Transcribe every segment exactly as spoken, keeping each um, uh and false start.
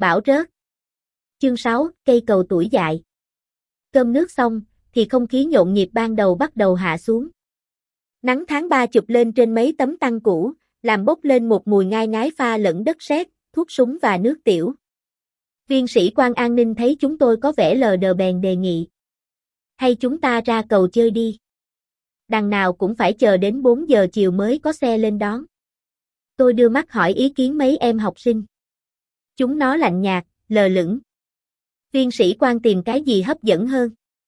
Bão rớt. Chương sáu, cây cầu tuổi dại. Cơm nước xong, thì không khí nhộn nhịp ban đầu bắt đầu hạ xuống. Nắng tháng ba chụp lên trên mấy tấm tăng cũ, làm bốc lên một mùi ngai ngái pha lẫn đất sét, thuốc súng và nước tiểu. Viên sĩ quan an ninh thấy chúng tôi có vẻ lờ đờ bèn đề nghị. Hay chúng ta ra cầu chơi đi. Đằng nào cũng phải chờ đến bốn giờ chiều mới có xe lên đón. Tôi đưa mắt hỏi ý kiến mấy em học sinh. Chúng nó lạnh nhạt, lờ lửng. Viên sĩ quan tìm cái gì hấp dẫn hơn.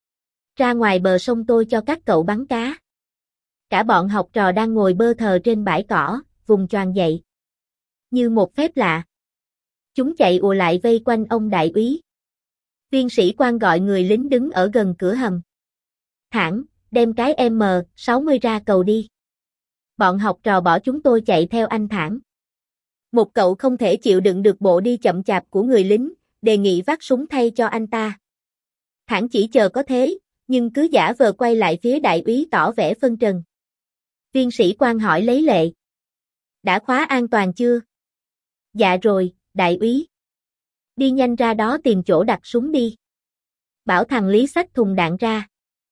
Ra ngoài bờ sông tôi cho các cậu bắn cá. Cả bọn học trò đang ngồi bơ thờ trên bãi cỏ, vùng choàng dậy. Như một phép lạ. Chúng chạy ùa lại vây quanh ông đại úy. Viên sĩ quan gọi người lính đứng ở gần cửa hầm. Thẳng, đem cái em em sáu mươi ra cầu đi. Bọn học trò bỏ chúng tôi chạy theo anh Thẳng. Một cậu không thể chịu đựng được bộ đi chậm chạp của người lính, đề nghị vác súng thay cho anh ta. Thẳng chỉ chờ có thế, nhưng cứ giả vờ quay lại phía đại úy tỏ vẻ phân trần. Viên sĩ quan hỏi lấy lệ. Đã khóa an toàn chưa? Dạ rồi, đại úy. Đi nhanh ra đó tìm chỗ đặt súng đi. Bảo thằng Lý xách thùng đạn ra.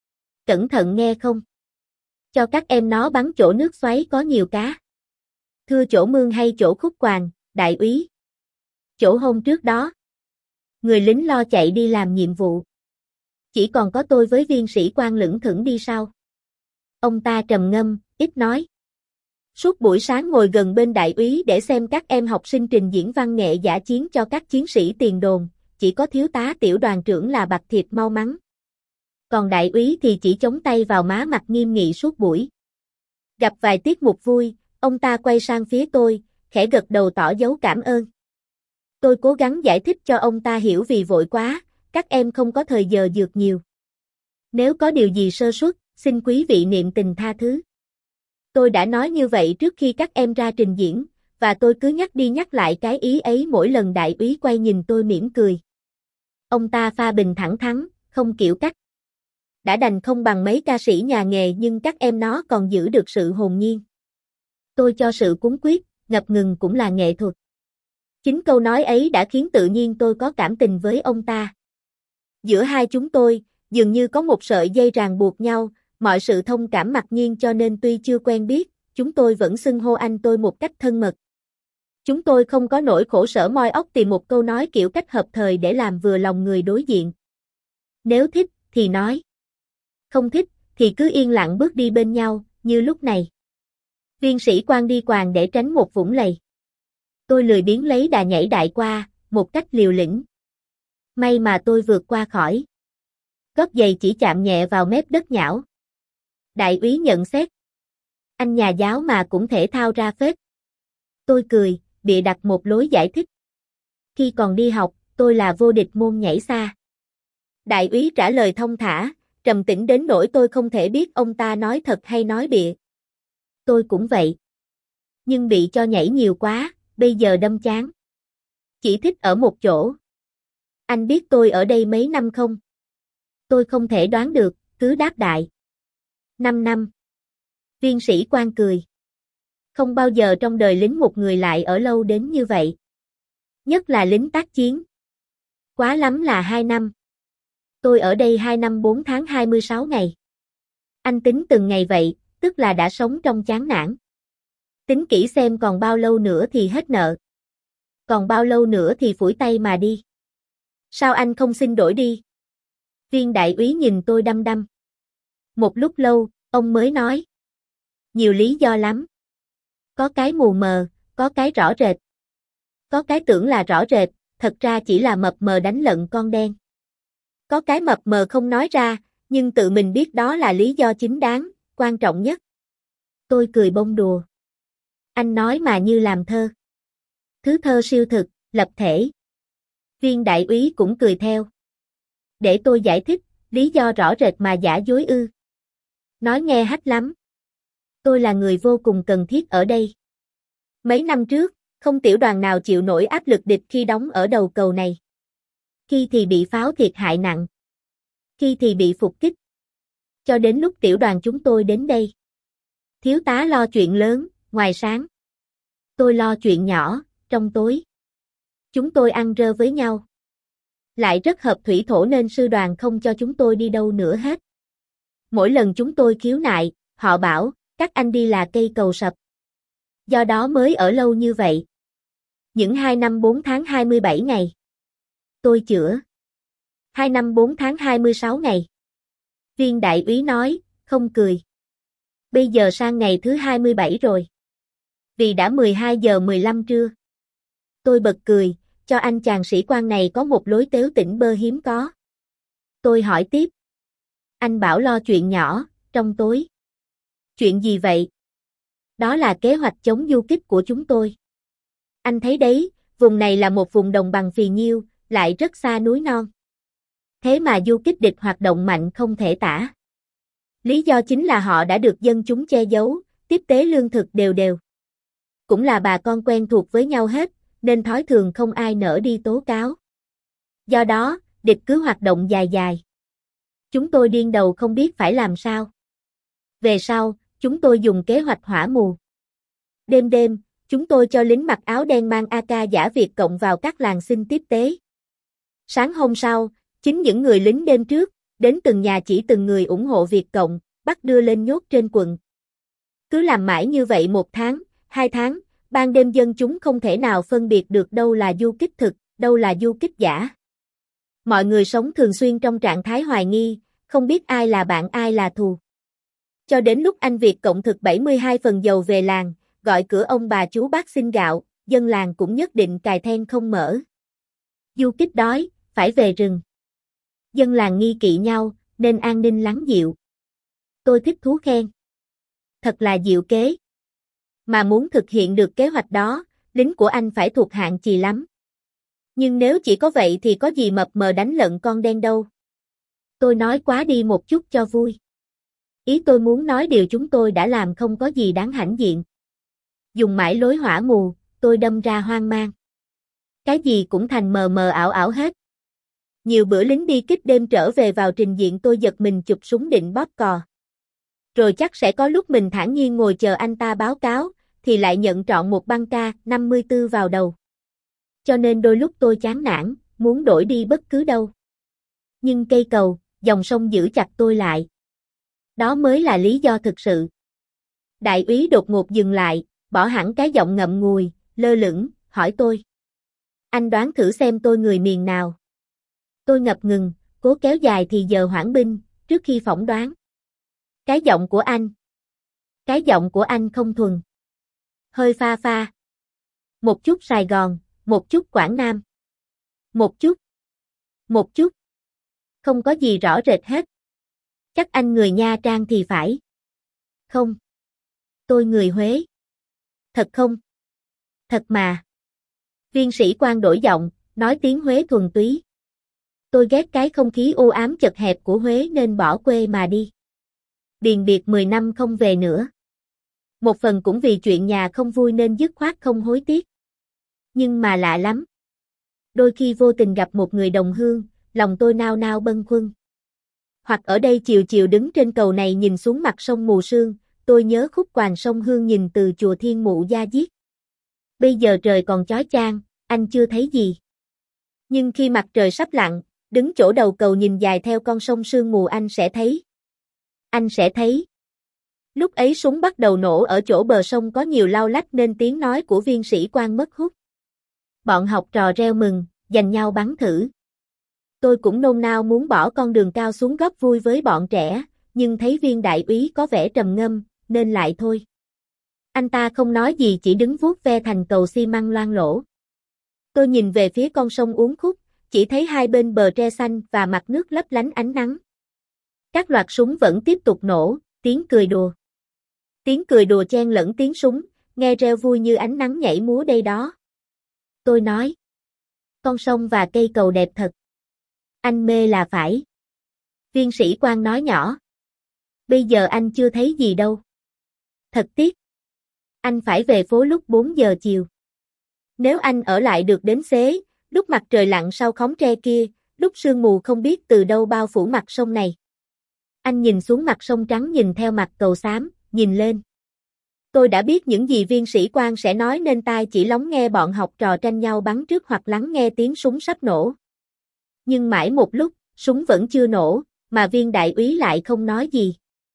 Cẩn thận nghe không? Cho các em nó bắn chỗ nước xoáy có nhiều cá. Thưa chỗ mương hay chỗ khúc quàng, đại úy? Chỗ hôm trước đó. Người lính lo chạy đi làm nhiệm vụ. Chỉ còn có tôi với viên sĩ quan lững thững đi sau. Ông ta trầm ngâm, ít nói. Suốt buổi sáng ngồi gần bên đại úy để xem các em học sinh trình diễn văn nghệ dã chiến cho các chiến sĩ tiền đồn, chỉ có thiếu tá tiểu đoàn trưởng là bạc thịt mau mắn. Còn đại úy thì chỉ chống tay vào má mặt nghiêm nghị suốt buổi. Gặp vài tiết mục vui, ông ta quay sang phía tôi, khẽ gật đầu tỏ dấu cảm ơn. Tôi cố gắng giải thích cho ông ta hiểu vì vội quá, các em không có thời giờ dược nhiều. Nếu có điều gì sơ suất, xin quý vị niệm tình tha thứ. Tôi đã nói như vậy trước khi các em ra trình diễn, và tôi cứ nhắc đi nhắc lại cái ý ấy mỗi lần đại úy quay nhìn tôi mỉm cười. Ông ta pha bình thẳng thắn, không kiểu cách. Đã đành không bằng mấy ca sĩ nhà nghề nhưng các em nó còn giữ được sự hồn nhiên. Tôi cho sự cuống quýt, ngập ngừng cũng là nghệ thuật. Chính câu nói ấy đã khiến tự nhiên tôi có cảm tình với ông ta. Giữa hai chúng tôi, dường như có một sợi dây ràng buộc nhau, mọi sự thông cảm mặc nhiên cho nên tuy chưa quen biết, chúng tôi vẫn xưng hô anh tôi một cách thân mật. Chúng tôi không có nỗi khổ sở moi óc tìm một câu nói kiểu cách hợp thời để làm vừa lòng người đối diện. Nếu thích, thì nói. Không thích, thì cứ yên lặng bước đi bên nhau, như lúc này. Viên sĩ quan đi quàng để tránh một vũng lầy. Tôi lười biếng lấy đà nhảy đại qua, một cách liều lĩnh. May mà tôi vượt qua khỏi. Gót giày chỉ chạm nhẹ vào mép đất nhão. Đại úy nhận xét. Anh nhà giáo mà cũng thể thao ra phết. Tôi cười, bịa đặt một lối giải thích. Khi còn đi học, tôi là vô địch môn nhảy xa. Đại úy trả lời thông thả, trầm tĩnh đến nỗi tôi không thể biết ông ta nói thật hay nói bịa. Tôi cũng vậy. Nhưng bị cho nhảy nhiều quá, bây giờ đâm chán. Chỉ thích ở một chỗ. Anh biết tôi ở đây mấy năm không? Tôi không thể đoán được, cứ đáp đại. Năm năm. Viên sĩ quan cười. Không bao giờ trong đời lính một người lại ở lâu đến như vậy. Nhất là lính tác chiến. Quá lắm là hai năm. Tôi ở đây hai năm bốn tháng hai mươi sáu ngày. Anh tính từng ngày vậy, tức là đã sống trong chán nản. Tính kỹ xem còn bao lâu nữa thì hết nợ. Còn bao lâu nữa thì phủi tay mà đi. Sao anh không xin đổi đi? Viên đại úy nhìn tôi đăm đăm. Một lúc lâu, ông mới nói. Nhiều lý do lắm. Có cái mù mờ, có cái rõ rệt. Có cái tưởng là rõ rệt, thật ra chỉ là mập mờ đánh lận con đen. Có cái mập mờ không nói ra, nhưng tự mình biết đó là lý do chính đáng, quan trọng nhất. Tôi cười bông đùa. Anh nói mà như làm thơ. Thứ thơ siêu thực, lập thể. Viên đại úy cũng cười theo. Để tôi giải thích, lý do rõ rệt mà giả dối ư. Nói nghe hách lắm. Tôi là người vô cùng cần thiết ở đây. Mấy năm trước, không tiểu đoàn nào chịu nổi áp lực địch khi đóng ở đầu cầu này. Khi thì bị pháo thiệt hại nặng. Khi thì bị phục kích. Cho đến lúc tiểu đoàn chúng tôi đến đây. Thiếu tá lo chuyện lớn, ngoài sáng. Tôi lo chuyện nhỏ, trong tối. Chúng tôi ăn rơ với nhau. Lại rất hợp thủy thổ nên sư đoàn không cho chúng tôi đi đâu nữa hết. Mỗi lần chúng tôi khiếu nại, họ bảo, các anh đi là cây cầu sập. Do đó mới ở lâu như vậy. Những hai năm bốn tháng hai mươi bảy ngày. Tôi chữa. Hai năm bốn tháng hai mươi sáu ngày. Viên đại úy nói, không cười. Bây giờ sang ngày thứ hai mươi bảy rồi. Vì đã mười hai giờ mười lăm trưa. Tôi bật cười, cho anh chàng sĩ quan này có một lối tếu tỉnh bơ hiếm có. Tôi hỏi tiếp. Anh bảo lo chuyện nhỏ, trong tối. Chuyện gì vậy? Đó là kế hoạch chống du kích của chúng tôi. Anh thấy đấy, vùng này là một vùng đồng bằng phì nhiêu, lại rất xa núi non. Thế mà du kích địch hoạt động mạnh không thể tả. Lý do chính là họ đã được dân chúng che giấu, tiếp tế lương thực đều đều. Cũng là bà con quen thuộc với nhau hết, nên thói thường không ai nỡ đi tố cáo. Do đó, địch cứ hoạt động dài dài. Chúng tôi điên đầu không biết phải làm sao. Về sau, chúng tôi dùng kế hoạch hỏa mù. Đêm đêm, chúng tôi cho lính mặc áo đen mang a ca giả Việt Cộng vào các làng xin tiếp tế. Sáng hôm sau, chính những người lính đêm trước, đến từng nhà chỉ từng người ủng hộ Việt Cộng, bắt đưa lên nhốt trên quần. Cứ làm mãi như vậy một tháng, hai tháng, ban đêm dân chúng không thể nào phân biệt được đâu là du kích thực, đâu là du kích giả. Mọi người sống thường xuyên trong trạng thái hoài nghi, không biết ai là bạn ai là thù. Cho đến lúc anh Việt Cộng thực bảy mươi hai phần dầu về làng, gọi cửa ông bà chú bác xin gạo, dân làng cũng nhất định cài then không mở. Du kích đói, phải về rừng. Dân làng nghi kỵ nhau, nên an ninh lắng dịu. Tôi thích thú khen. Thật là diệu kế. Mà muốn thực hiện được kế hoạch đó, lính của anh phải thuộc hạng chì lắm. Nhưng nếu chỉ có vậy thì có gì mập mờ đánh lận con đen đâu. Tôi nói quá đi một chút cho vui. Ý tôi muốn nói điều chúng tôi đã làm không có gì đáng hãnh diện. Dùng mãi lối hỏa mù, tôi đâm ra hoang mang. Cái gì cũng thành mờ mờ ảo ảo hết. Nhiều bữa lính đi kích đêm trở về vào trình diện tôi giật mình chụp súng định bóp cò. Rồi chắc sẽ có lúc mình thản nhiên ngồi chờ anh ta báo cáo, thì lại nhận trọn một băng ca năm mươi tư vào đầu. Cho nên đôi lúc tôi chán nản, muốn đổi đi bất cứ đâu. Nhưng cây cầu, dòng sông giữ chặt tôi lại. Đó mới là lý do thực sự. Đại úy đột ngột dừng lại, bỏ hẳn cái giọng ngậm ngùi, lơ lửng, hỏi tôi. Anh đoán thử xem tôi người miền nào. Tôi ngập ngừng, cố kéo dài thì giờ hoãn binh, trước khi phỏng đoán. Cái giọng của anh. Cái giọng của anh không thuần. Hơi pha pha. Một chút Sài Gòn, một chút Quảng Nam. Một chút. Một chút. Không có gì rõ rệt hết. Chắc anh người Nha Trang thì phải. Không. Tôi người Huế. Thật không? Thật mà. Viên sĩ quan đổi giọng, nói tiếng Huế thuần túy. Tôi ghét cái không khí u ám chật hẹp của Huế nên bỏ quê mà đi. Biền biệt mười năm không về nữa. Một phần cũng vì chuyện nhà không vui nên dứt khoát không hối tiếc. Nhưng mà lạ lắm. Đôi khi vô tình gặp một người đồng hương, lòng tôi nao nao bâng khuâng. Hoặc ở đây chiều chiều đứng trên cầu này nhìn xuống mặt sông mù sương, tôi nhớ khúc quàn sông Hương nhìn từ chùa Thiên Mụ Gia Diết. Bây giờ trời còn chói chang, anh chưa thấy gì. Nhưng khi mặt trời sắp lặn, đứng chỗ đầu cầu nhìn dài theo con sông sương mù anh sẽ thấy. Anh sẽ thấy. Lúc ấy súng bắt đầu nổ ở chỗ bờ sông có nhiều lau lách nên tiếng nói của viên sĩ quan mất hút. Bọn học trò reo mừng, giành nhau bắn thử. Tôi cũng nôn nao muốn bỏ con đường cao xuống góp vui với bọn trẻ, nhưng thấy viên đại úy có vẻ trầm ngâm, nên lại thôi. Anh ta không nói gì chỉ đứng vuốt ve thành cầu xi măng loang lỗ. Tôi nhìn về phía con sông uốn khúc, chỉ thấy hai bên bờ tre xanh và mặt nước lấp lánh ánh nắng. Các loạt súng vẫn tiếp tục nổ, tiếng cười đùa. Tiếng cười đùa chen lẫn tiếng súng, nghe reo vui như ánh nắng nhảy múa đây đó. Tôi nói. Con sông và cây cầu đẹp thật. Anh mê là phải. Viên sĩ quan nói nhỏ. Bây giờ anh chưa thấy gì đâu. Thật tiếc. Anh phải về phố lúc bốn giờ chiều. Nếu anh ở lại được đến xế, lúc mặt trời lặn sau khóm tre kia, lúc sương mù không biết từ đâu bao phủ mặt sông này. Anh nhìn xuống mặt sông trắng nhìn theo mặt cầu xám, nhìn lên. Tôi đã biết những gì viên sĩ quan sẽ nói nên tai chỉ lắng nghe bọn học trò tranh nhau bắn trước hoặc lắng nghe tiếng súng sắp nổ. Nhưng mãi một lúc, súng vẫn chưa nổ, mà viên đại úy lại không nói gì.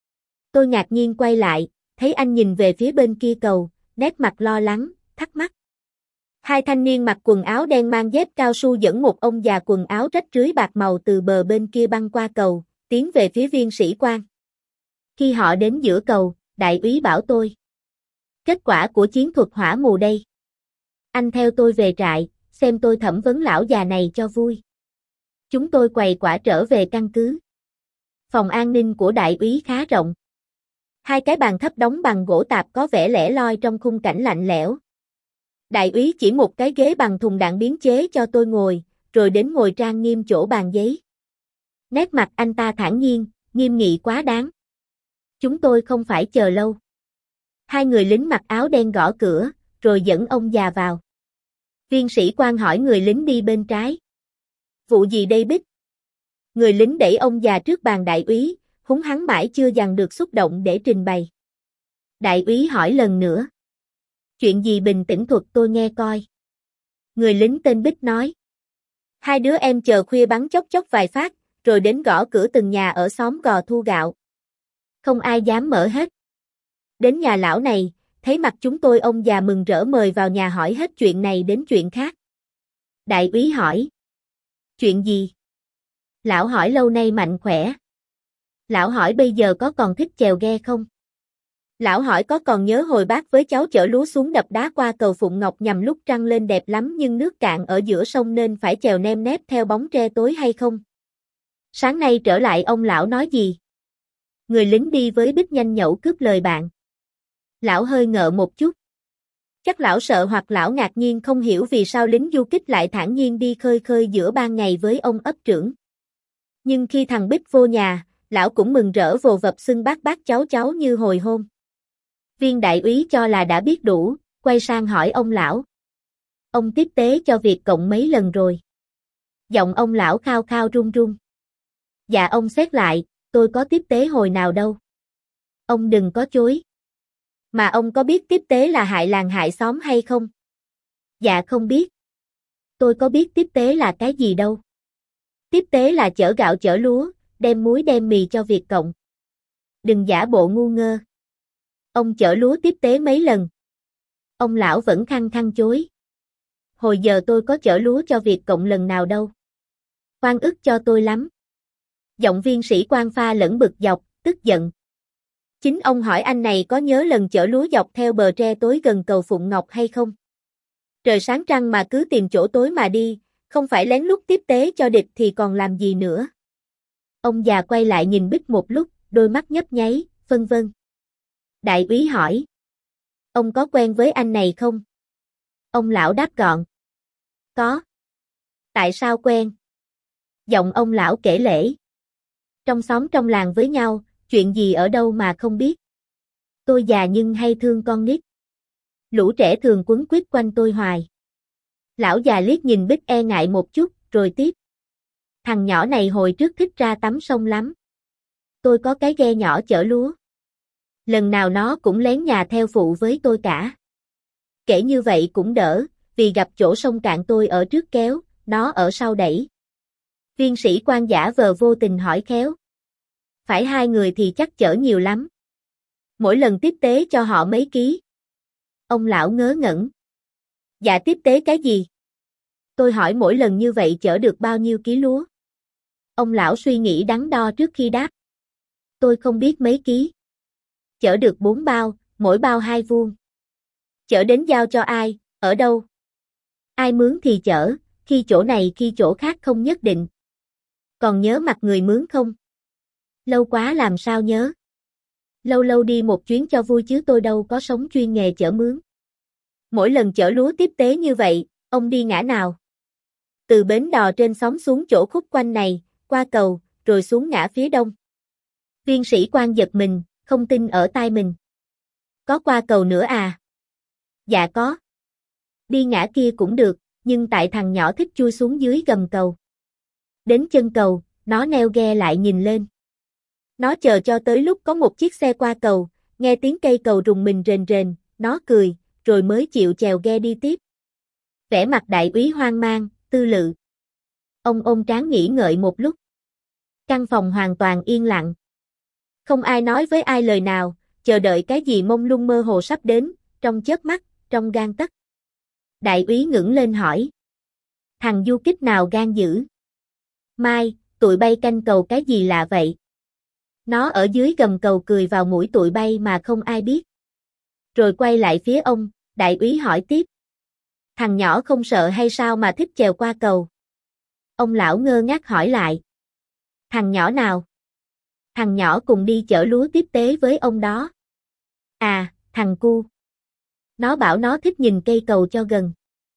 Tôi ngạc nhiên quay lại, thấy anh nhìn về phía bên kia cầu, nét mặt lo lắng, thắc mắc. Hai thanh niên mặc quần áo đen mang dép cao su dẫn một ông già quần áo rách rưới bạc màu từ bờ bên kia băng qua cầu, tiến về phía viên sĩ quan. Khi họ đến giữa cầu, đại úy bảo tôi. Kết quả của chiến thuật hỏa mù đây. Anh theo tôi về trại, xem tôi thẩm vấn lão già này cho vui. Chúng tôi quầy quả trở về căn cứ. Phòng an ninh của đại úy khá rộng. Hai cái bàn thấp đóng bằng gỗ tạp có vẻ lẻ loi trong khung cảnh lạnh lẽo. Đại úy chỉ một cái ghế bằng thùng đạn biến chế cho tôi ngồi, rồi đến ngồi trang nghiêm chỗ bàn giấy. Nét mặt anh ta thản nhiên, nghiêm nghị quá đáng. Chúng tôi không phải chờ lâu. Hai người lính mặc áo đen gõ cửa, rồi dẫn ông già vào. Viên sĩ quan hỏi người lính đi bên trái. Vụ gì đây Bích? Người lính đẩy ông già trước bàn đại úy, húng hắn mãi chưa dằn được xúc động để trình bày. Đại úy hỏi lần nữa. Chuyện gì bình tĩnh thuật tôi nghe coi. Người lính tên Bích nói. Hai đứa em chờ khuya bắn chốc chốc vài phát, rồi đến gõ cửa từng nhà ở xóm Gò Thu Gạo. Không ai dám mở hết. Đến nhà lão này, thấy mặt chúng tôi ông già mừng rỡ mời vào nhà hỏi hết chuyện này đến chuyện khác. Đại úy hỏi. Chuyện gì? Lão hỏi lâu nay mạnh khỏe. Lão hỏi bây giờ có còn thích chèo ghe không? Lão hỏi có còn nhớ hồi bác với cháu chở lúa xuống đập đá qua cầu Phụng Ngọc nhằm lúc trăng lên đẹp lắm nhưng nước cạn ở giữa sông nên phải chèo nem nép theo bóng tre tối hay không? Sáng nay trở lại ông lão nói gì? Người lính đi với Bích nhanh nhẩu cướp lời bạn. Lão hơi ngợ một chút. Chắc lão sợ hoặc lão ngạc nhiên không hiểu vì sao lính du kích lại thản nhiên đi khơi khơi giữa ban ngày với ông ấp trưởng. Nhưng khi thằng Bích vô nhà, lão cũng mừng rỡ vồ vập xưng bác bác cháu cháu như hồi hôn. Viên đại úy cho là đã biết đủ, quay sang hỏi ông lão. Ông tiếp tế cho Việt Cộng mấy lần rồi? Giọng ông lão khao khao run run. Dạ ông xét lại, tôi có tiếp tế hồi nào đâu. Ông đừng có chối. Mà ông có biết tiếp tế là hại làng hại xóm hay không? Dạ không biết. Tôi có biết tiếp tế là cái gì đâu. Tiếp tế là chở gạo chở lúa, đem muối đem mì cho Việt Cộng. Đừng giả bộ ngu ngơ. Ông chở lúa tiếp tế mấy lần? Ông lão vẫn khăng khăng chối. Hồi giờ tôi có chở lúa cho Việt Cộng lần nào đâu. Oan ức cho tôi lắm. Giọng viên sĩ quan pha lẫn bực dọc, tức giận. Chính ông hỏi anh này có nhớ lần chở lúa dọc theo bờ tre tối gần cầu Phụng Ngọc hay không? Trời sáng trăng mà cứ tìm chỗ tối mà đi, không phải lén lút tiếp tế cho địch thì còn làm gì nữa. Ông già quay lại nhìn Bích một lúc, đôi mắt nhấp nháy, vân vân. Đại úy hỏi. Ông có quen với anh này không? Ông lão đáp gọn. Có. Tại sao quen? Giọng ông lão kể lể. Trong xóm trong làng với nhau, chuyện gì ở đâu mà không biết. Tôi già nhưng hay thương con nít. Lũ trẻ thường quấn quýt quanh tôi hoài. Lão già liếc nhìn Bích e ngại một chút, rồi tiếp. Thằng nhỏ này hồi trước thích ra tắm sông lắm. Tôi có cái ghe nhỏ chở lúa. Lần nào nó cũng lén nhà theo phụ với tôi cả. Kể như vậy cũng đỡ, vì gặp chỗ sông cạn tôi ở trước kéo, nó ở sau đẩy. Viên sĩ quan giả vờ vô tình hỏi khéo. Phải hai người thì chắc chở nhiều lắm. Mỗi lần tiếp tế cho họ mấy ký. Ông lão ngớ ngẩn. Dạ tiếp tế cái gì? Tôi hỏi mỗi lần như vậy chở được bao nhiêu ký lúa? Ông lão suy nghĩ đắn đo trước khi đáp. Tôi không biết mấy ký. Chở được bốn bao, mỗi bao hai vuông. Chở đến giao cho ai, ở đâu? Ai mướn thì chở, khi chỗ này khi chỗ khác không nhất định. Còn nhớ mặt người mướn không? Lâu quá làm sao nhớ? Lâu lâu đi một chuyến cho vui chứ tôi đâu có sống chuyên nghề chở mướn. Mỗi lần chở lúa tiếp tế như vậy, ông đi ngã nào? Từ bến đò trên xóm xuống chỗ khúc quanh này, qua cầu, rồi xuống ngã phía đông. Viên sĩ quan giật mình, không tin ở tai mình. Có qua cầu nữa à? Dạ có. Đi ngã kia cũng được, nhưng tại thằng nhỏ thích chui xuống dưới gầm cầu. Đến chân cầu, nó neo ghe lại nhìn lên. Nó chờ cho tới lúc có một chiếc xe qua cầu, nghe tiếng cây cầu rùng mình rền rền, nó cười, rồi mới chịu chèo ghe đi tiếp. Vẻ mặt đại úy hoang mang, tư lự. Ông ôm trán nghĩ ngợi một lúc. Căn phòng hoàn toàn yên lặng. Không ai nói với ai lời nào, chờ đợi cái gì mông lung mơ hồ sắp đến, trong chớp mắt, trong gang tấc. Đại úy ngẩng lên hỏi. Thằng du kích nào gan dữ? Mai, tụi bay canh cầu cái gì lạ vậy? Nó ở dưới gầm cầu cười vào mũi tụi bay mà không ai biết. Rồi quay lại phía ông, đại úy hỏi tiếp. Thằng nhỏ không sợ hay sao mà thích chèo qua cầu? Ông lão ngơ ngác hỏi lại. Thằng nhỏ nào? Thằng nhỏ cùng đi chở lúa tiếp tế với ông đó. À, thằng cu. Nó bảo nó thích nhìn cây cầu cho gần.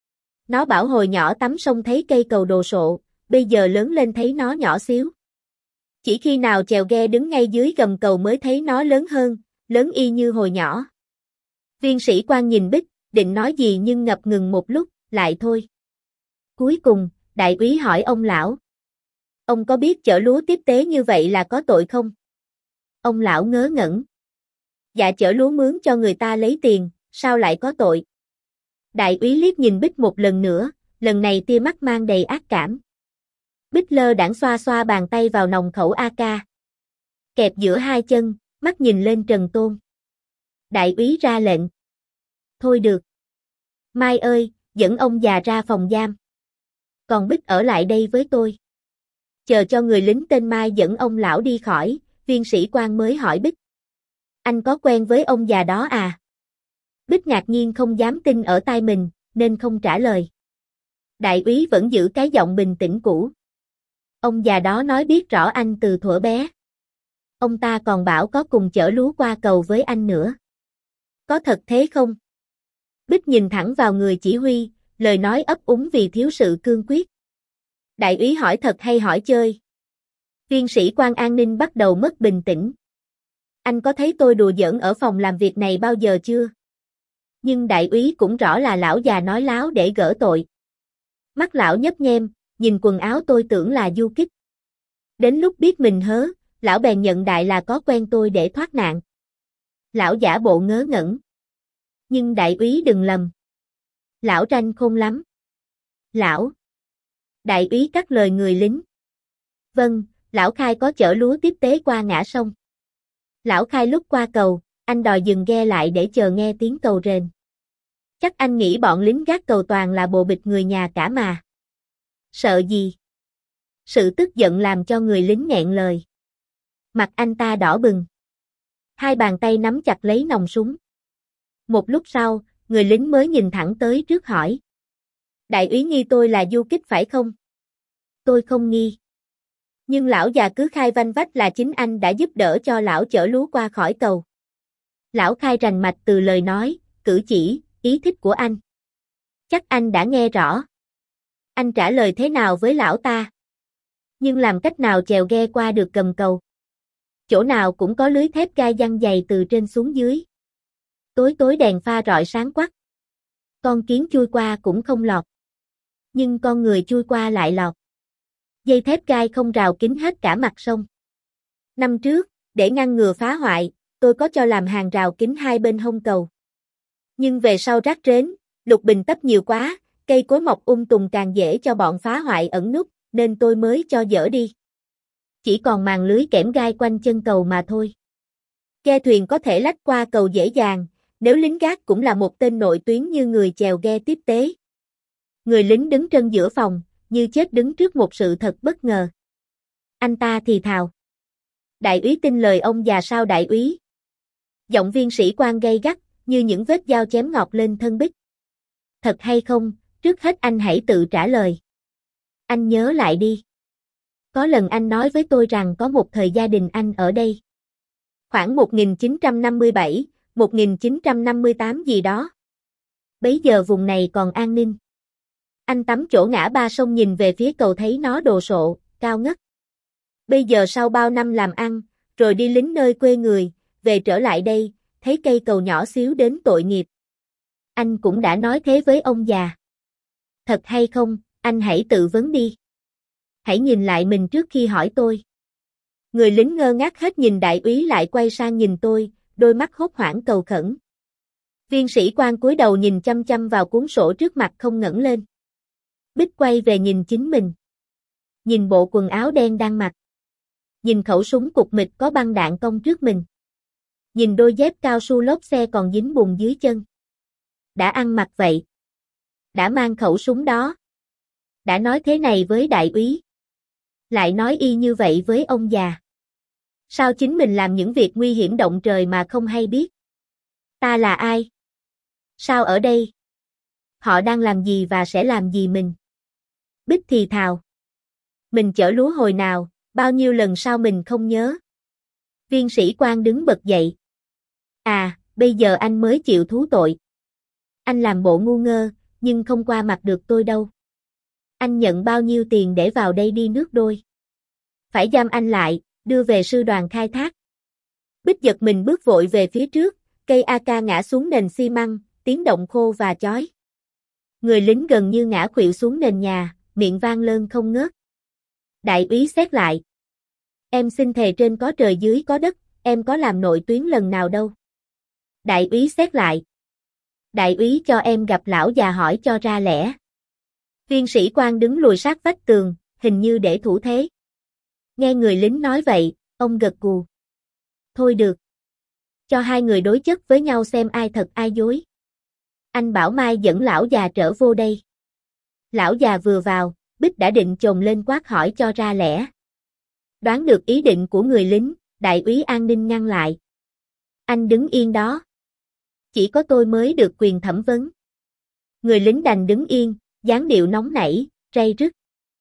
Nó bảo hồi nhỏ tắm sông thấy cây cầu đồ sộ, bây giờ lớn lên thấy nó nhỏ xíu. Chỉ khi nào chèo ghe đứng ngay dưới gầm cầu mới thấy nó lớn hơn, lớn y như hồi nhỏ. Viên sĩ quan nhìn Bích, định nói gì nhưng ngập ngừng một lúc, lại thôi. Cuối cùng, đại úy hỏi ông lão. Ông có biết chở lúa tiếp tế như vậy là có tội không? Ông lão ngớ ngẩn. Dạ chở lúa mướn cho người ta lấy tiền, sao lại có tội? Đại úy liếc nhìn Bích một lần nữa, lần này tia mắt mang đầy ác cảm. Bích lơ đãng xoa xoa bàn tay vào nòng khẩu a ca. Kẹp giữa hai chân, mắt nhìn lên Trần Tôn. Đại úy ra lệnh. Thôi được. Mai ơi, dẫn ông già ra phòng giam. Còn Bích ở lại đây với tôi. Chờ cho người lính tên Mai dẫn ông lão đi khỏi, viên sĩ quan mới hỏi Bích. Anh có quen với ông già đó à? Bích ngạc nhiên không dám tin ở tai mình, nên không trả lời. Đại úy vẫn giữ cái giọng bình tĩnh cũ. Ông già đó nói biết rõ anh từ thuở bé. Ông ta còn bảo có cùng chở lúa qua cầu với anh nữa. Có thật thế không? Bích nhìn thẳng vào người chỉ huy, lời nói ấp úng vì thiếu sự cương quyết. Đại úy hỏi thật hay hỏi chơi? Viên sĩ quan an ninh bắt đầu mất bình tĩnh. Anh có thấy tôi đùa giỡn ở phòng làm việc này bao giờ chưa? Nhưng đại úy cũng rõ là lão già nói láo để gỡ tội. Mắt lão nhấp nhem, nhìn quần áo tôi tưởng là du kích. Đến lúc biết mình hớ, lão bèn nhận đại là có quen tôi để thoát nạn. Lão giả bộ ngớ ngẩn. Nhưng đại úy đừng lầm. Lão ranh khôn lắm. Lão. Đại úy cắt lời người lính. Vâng, lão khai có chở lúa tiếp tế qua ngã sông. Lão khai lúc qua cầu, anh đòi dừng ghe lại để chờ nghe tiếng cầu rền. Chắc anh nghĩ bọn lính gác cầu toàn là bồ bịch người nhà cả mà. Sợ gì? Sự tức giận làm cho người lính nghẹn lời. Mặt anh ta đỏ bừng. Hai bàn tay nắm chặt lấy nòng súng. Một lúc sau, người lính mới nhìn thẳng tới trước hỏi. Đại úy nghi tôi là du kích phải không? Tôi không nghi. Nhưng lão già cứ khai vanh vách là chính anh đã giúp đỡ cho lão chở lúa qua khỏi cầu. Lão khai rành mạch từ lời nói, cử chỉ, ý thích của anh. Chắc anh đã nghe rõ. Anh trả lời thế nào với lão ta? Nhưng làm cách nào chèo ghe qua được gầm cầu? Chỗ nào cũng có lưới thép gai giăng dày từ trên xuống dưới. Tối tối đèn pha rọi sáng quắc. Con kiến chui qua cũng không lọt. Nhưng con người chui qua lại lọt. Dây thép gai không rào kín hết cả mặt sông. Năm trước, để ngăn ngừa phá hoại, tôi có cho làm hàng rào kín hai bên hông cầu. Nhưng về sau rác rến, lục bình tấp nhiều quá, cây cối mọc um tùm càng dễ cho bọn phá hoại ẩn núp, nên tôi mới cho dỡ đi. Chỉ còn màn lưới kẽm gai quanh chân cầu mà thôi. Ghe thuyền có thể lách qua cầu dễ dàng, nếu lính gác cũng là một tên nội tuyến như người chèo ghe tiếp tế. Người lính đứng trân giữa phòng, như chết đứng trước một sự thật bất ngờ. Anh ta thì thào. Đại úy tin lời ông già sao đại úy? Giọng viên sĩ quan gay gắt, như những vết dao chém ngọt lên thân Bích. Thật hay không, trước hết anh hãy tự trả lời. Anh nhớ lại đi. Có lần anh nói với tôi rằng có một thời gia đình anh ở đây. Khoảng một nghìn chín trăm năm mươi bảy, một nghìn chín trăm năm mươi tám gì đó. Bấy giờ vùng này còn an ninh. Anh tắm chỗ ngã ba sông nhìn về phía cầu thấy nó đồ sộ, cao ngất. Bây giờ sau bao năm làm ăn, rồi đi lính nơi quê người, về trở lại đây, thấy cây cầu nhỏ xíu đến tội nghiệp. Anh cũng đã nói thế với ông già. Thật hay không, anh hãy tự vấn đi. Hãy nhìn lại mình trước khi hỏi tôi. Người lính ngơ ngác hết nhìn đại úy lại quay sang nhìn tôi, đôi mắt hốt hoảng cầu khẩn. Viên sĩ quan cúi đầu nhìn chăm chăm vào cuốn sổ trước mặt không ngẩng lên. Bích quay về nhìn chính mình. Nhìn bộ quần áo đen đang mặc. Nhìn khẩu súng cục mịch có băng đạn cong trước mình. Nhìn đôi dép cao su lốp xe còn dính bùn dưới chân. Đã ăn mặc vậy. Đã mang khẩu súng đó. Đã nói thế này với đại úy. Lại nói y như vậy với ông già. Sao chính mình làm những việc nguy hiểm động trời mà không hay biết? Ta là ai? Sao ở đây? Họ đang làm gì và sẽ làm gì mình? Bích thì thào. Mình chở lúa hồi nào, bao nhiêu lần sao mình không nhớ? Viên sĩ quan đứng bật dậy. À, bây giờ anh mới chịu thú tội. Anh làm bộ ngu ngơ, nhưng không qua mặt được tôi đâu. Anh nhận bao nhiêu tiền để vào đây đi nước đôi? Phải giam anh lại, đưa về sư đoàn khai thác. Bích giật mình bước vội về phía trước, cây a ca ngã xuống nền xi măng, tiếng động khô và chói. Người lính gần như ngã khuỵu xuống nền nhà, miệng vang lên không ngớt. Đại úy xét lại. Em xin thề trên có trời dưới có đất, em có làm nội tuyến lần nào đâu. Đại úy xét lại. Đại úy cho em gặp lão già hỏi cho ra lẽ. Viên sĩ quan đứng lùi sát vách tường, hình như để thủ thế. Nghe người lính nói vậy, ông gật gù. Thôi được. Cho hai người đối chất với nhau xem ai thật ai dối. Anh bảo Mai dẫn lão già trở vô đây. Lão già vừa vào, Bích đã định chồm lên quát hỏi cho ra lẽ. Đoán được ý định của người lính, đại úy an ninh ngăn lại. Anh đứng yên đó. Chỉ có tôi mới được quyền thẩm vấn. Người lính đành đứng yên, dáng điệu nóng nảy, ray rứt.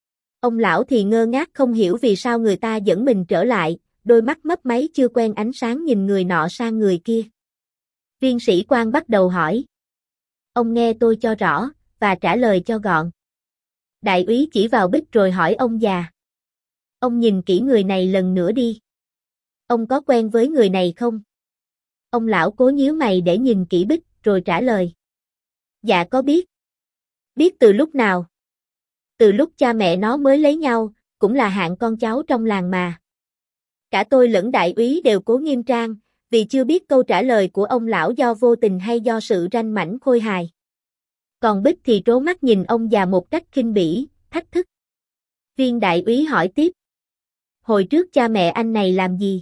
Ông lão thì ngơ ngác không hiểu vì sao người ta dẫn mình trở lại, đôi mắt mấp máy chưa quen ánh sáng nhìn người nọ sang người kia. Viên sĩ quan bắt đầu hỏi. Ông nghe tôi cho rõ, và trả lời cho gọn. Đại úy chỉ vào Bích rồi hỏi ông già. Ông nhìn kỹ người này lần nữa đi. Ông có quen với người này không? Ông lão cố nhíu mày để nhìn kỹ Bích, rồi trả lời. Dạ có biết. Biết từ lúc nào? Từ lúc cha mẹ nó mới lấy nhau, cũng là hạng con cháu trong làng mà. Cả tôi lẫn đại úy đều cố nghiêm trang, vì chưa biết câu trả lời của ông lão do vô tình hay do sự ranh mãnh khôi hài. Còn Bích thì trố mắt nhìn ông già một cách khinh bỉ, thách thức. Viên đại úy hỏi tiếp. Hồi trước cha mẹ anh này làm gì?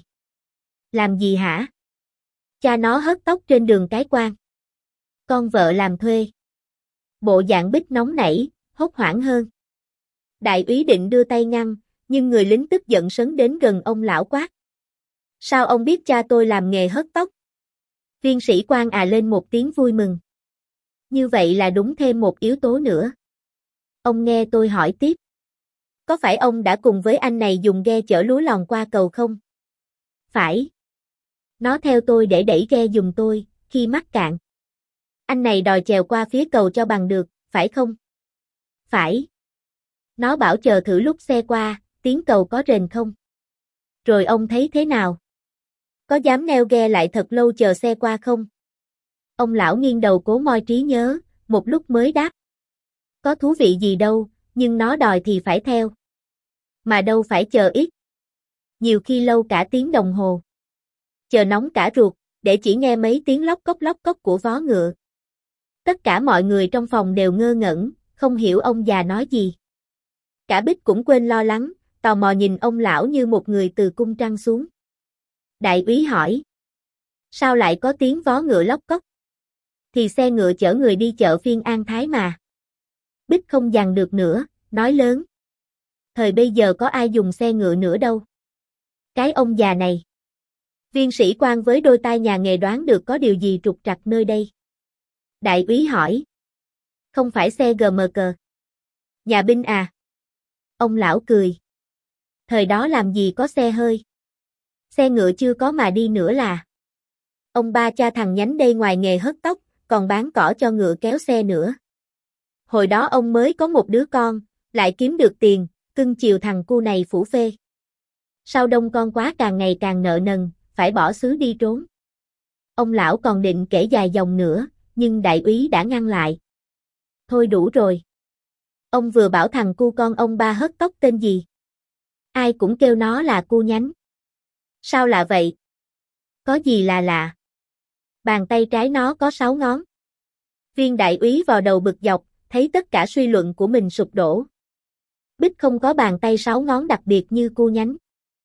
Làm gì hả? Cha nó hớt tóc trên đường Cái Quan. Con vợ làm thuê. Bộ dạng Bích nóng nảy, hốt hoảng hơn. Đại úy định đưa tay ngăn, nhưng người lính tức giận sấn đến gần ông lão quát. Sao ông biết cha tôi làm nghề hớt tóc? Viên sĩ quan à lên một tiếng vui mừng. Như vậy là đúng thêm một yếu tố nữa. Ông nghe tôi hỏi tiếp. Có phải ông đã cùng với anh này dùng ghe chở lúa lòn qua cầu không? Phải. Nó theo tôi để đẩy ghe giùm tôi, khi mắc cạn. Anh này đòi chèo qua phía cầu cho bằng được, phải không? Phải. Nó bảo chờ thử lúc xe qua, tiếng cầu có rền không? Rồi ông thấy thế nào? Có dám neo ghe lại thật lâu chờ xe qua không? Ông lão nghiêng đầu cố moi trí nhớ, một lúc mới đáp. Có thú vị gì đâu, nhưng nó đòi thì phải theo. Mà đâu phải chờ ít. Nhiều khi lâu cả tiếng đồng hồ. Chờ nóng cả ruột, để chỉ nghe mấy tiếng lóc cốc lóc cốc của vó ngựa. Tất cả mọi người trong phòng đều ngơ ngẩn, không hiểu ông già nói gì. Cả Bích cũng quên lo lắng, tò mò nhìn ông lão như một người từ cung trăng xuống. Đại úy hỏi. Sao lại có tiếng vó ngựa lóc cốc? Thì xe ngựa chở người đi chợ phiên An Thái mà. Bích không dằn được nữa, nói lớn. Thời bây giờ có ai dùng xe ngựa nữa đâu. Cái ông già này. Viên sĩ quan với đôi tai nhà nghề đoán được có điều gì trục trặc nơi đây. Đại úy hỏi. Không phải xe giê em ca. Nhà binh à? Ông lão cười. Thời đó làm gì có xe hơi. Xe ngựa chưa có mà đi nữa là. Ông ba cha thằng Nhánh đây ngoài nghề hớt tóc, còn bán cỏ cho ngựa kéo xe nữa. Hồi đó ông mới có một đứa con, lại kiếm được tiền, cưng chiều thằng cu này phủ phê. Sau đông con quá càng ngày càng nợ nần, phải bỏ xứ đi trốn. Ông lão còn định kể dài dòng nữa, nhưng đại úy đã ngăn lại. Thôi đủ rồi. Ông vừa bảo thằng cu con ông ba hớt tóc tên gì? Ai cũng kêu nó là cu Nhánh. Sao lạ vậy? Có gì là lạ? Bàn tay trái nó có sáu ngón. Viên đại úy vò đầu bực dọc, thấy tất cả suy luận của mình sụp đổ. Bích không có bàn tay sáu ngón đặc biệt như cu nhánh.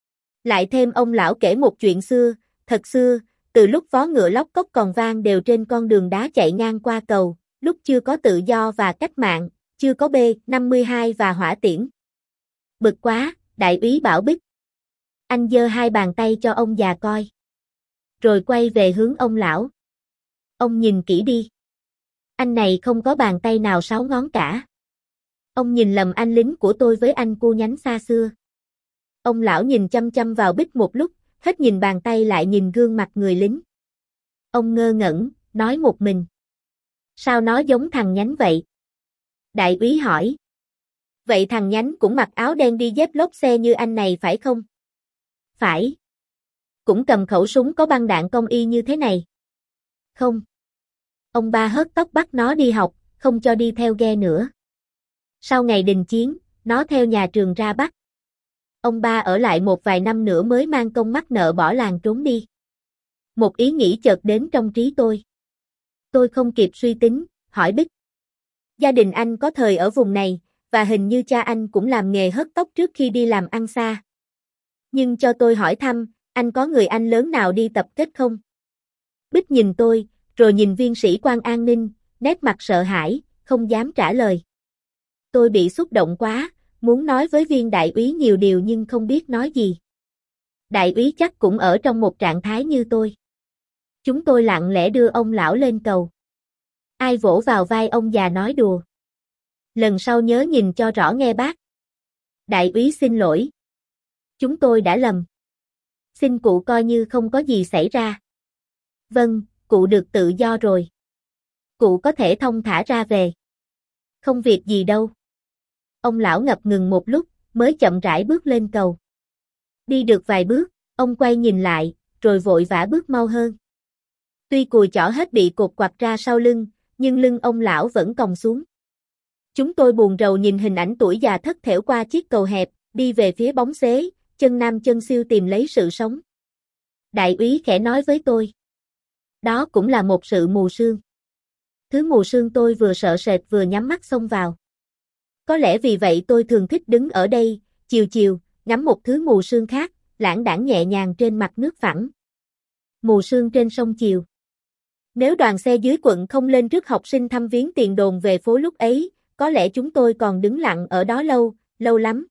Lại thêm ông lão kể một chuyện xưa, thật xưa, từ lúc vó ngựa lóc cốc còn vang đều trên con đường đá chạy ngang qua cầu, lúc chưa có tự do và cách mạng, chưa có B năm mươi hai và hỏa tiễn. Bực quá, đại úy bảo Bích. Anh giơ hai bàn tay cho ông già coi. Rồi quay về hướng ông lão. Ông nhìn kỹ đi. Anh này không có bàn tay nào sáu ngón cả. Ông nhìn lầm anh lính của tôi với anh cu nhánh xa xưa. Ông lão nhìn chăm chăm vào Bích một lúc, hết nhìn bàn tay lại nhìn gương mặt người lính. Ông ngơ ngẩn, nói một mình. Sao nó giống thằng nhánh vậy? Đại úy hỏi. Vậy thằng nhánh cũng mặc áo đen đi dép lốp xe như anh này phải không? Phải. Cũng cầm khẩu súng có băng đạn công y như thế này. Không. Ông ba hớt tóc bắt nó đi học, không cho đi theo ghe nữa. Sau ngày đình chiến, nó theo nhà trường ra Bắc. Ông ba ở lại một vài năm nữa mới mang công mắc nợ bỏ làng trốn đi. Một ý nghĩ chợt đến trong trí tôi. Tôi không kịp suy tính, hỏi Bích. Gia đình anh có thời ở vùng này, và hình như cha anh cũng làm nghề hớt tóc trước khi đi làm ăn xa. Nhưng cho tôi hỏi thăm, anh có người anh lớn nào đi tập kết không? Bích nhìn tôi, rồi nhìn viên sĩ quan an ninh, nét mặt sợ hãi, không dám trả lời. Tôi bị xúc động quá, muốn nói với viên đại úy nhiều điều nhưng không biết nói gì. Đại úy chắc cũng ở trong một trạng thái như tôi. Chúng tôi lặng lẽ đưa ông lão lên cầu. Ai vỗ vào vai ông già nói đùa. Lần sau nhớ nhìn cho rõ nghe bác. Đại úy xin lỗi. Chúng tôi đã lầm. Xin cụ coi như không có gì xảy ra. Vâng, cụ được tự do rồi. Cụ có thể thông thả ra về. Không việc gì đâu. Ông lão ngập ngừng một lúc, mới chậm rãi bước lên cầu. Đi được vài bước, ông quay nhìn lại, rồi vội vã bước mau hơn. Tuy cùi chỏ hết bị cột quặt ra sau lưng, nhưng lưng ông lão vẫn còng xuống. Chúng tôi buồn rầu nhìn hình ảnh tuổi già thất thểu qua chiếc cầu hẹp, đi về phía bóng xế, chân nam chân siêu tìm lấy sự sống. Đại úy khẽ nói với tôi. Đó cũng là một sự mù sương. Thứ mù sương tôi vừa sợ sệt vừa nhắm mắt xông vào. Có lẽ vì vậy tôi thường thích đứng ở đây, chiều chiều, ngắm một thứ mù sương khác, lãng đãng nhẹ nhàng trên mặt nước phẳng. Mù sương trên sông chiều. Nếu đoàn xe dưới quận không lên rước học sinh thăm viếng tiền đồn về phố lúc ấy, có lẽ chúng tôi còn đứng lặng ở đó lâu, lâu lắm.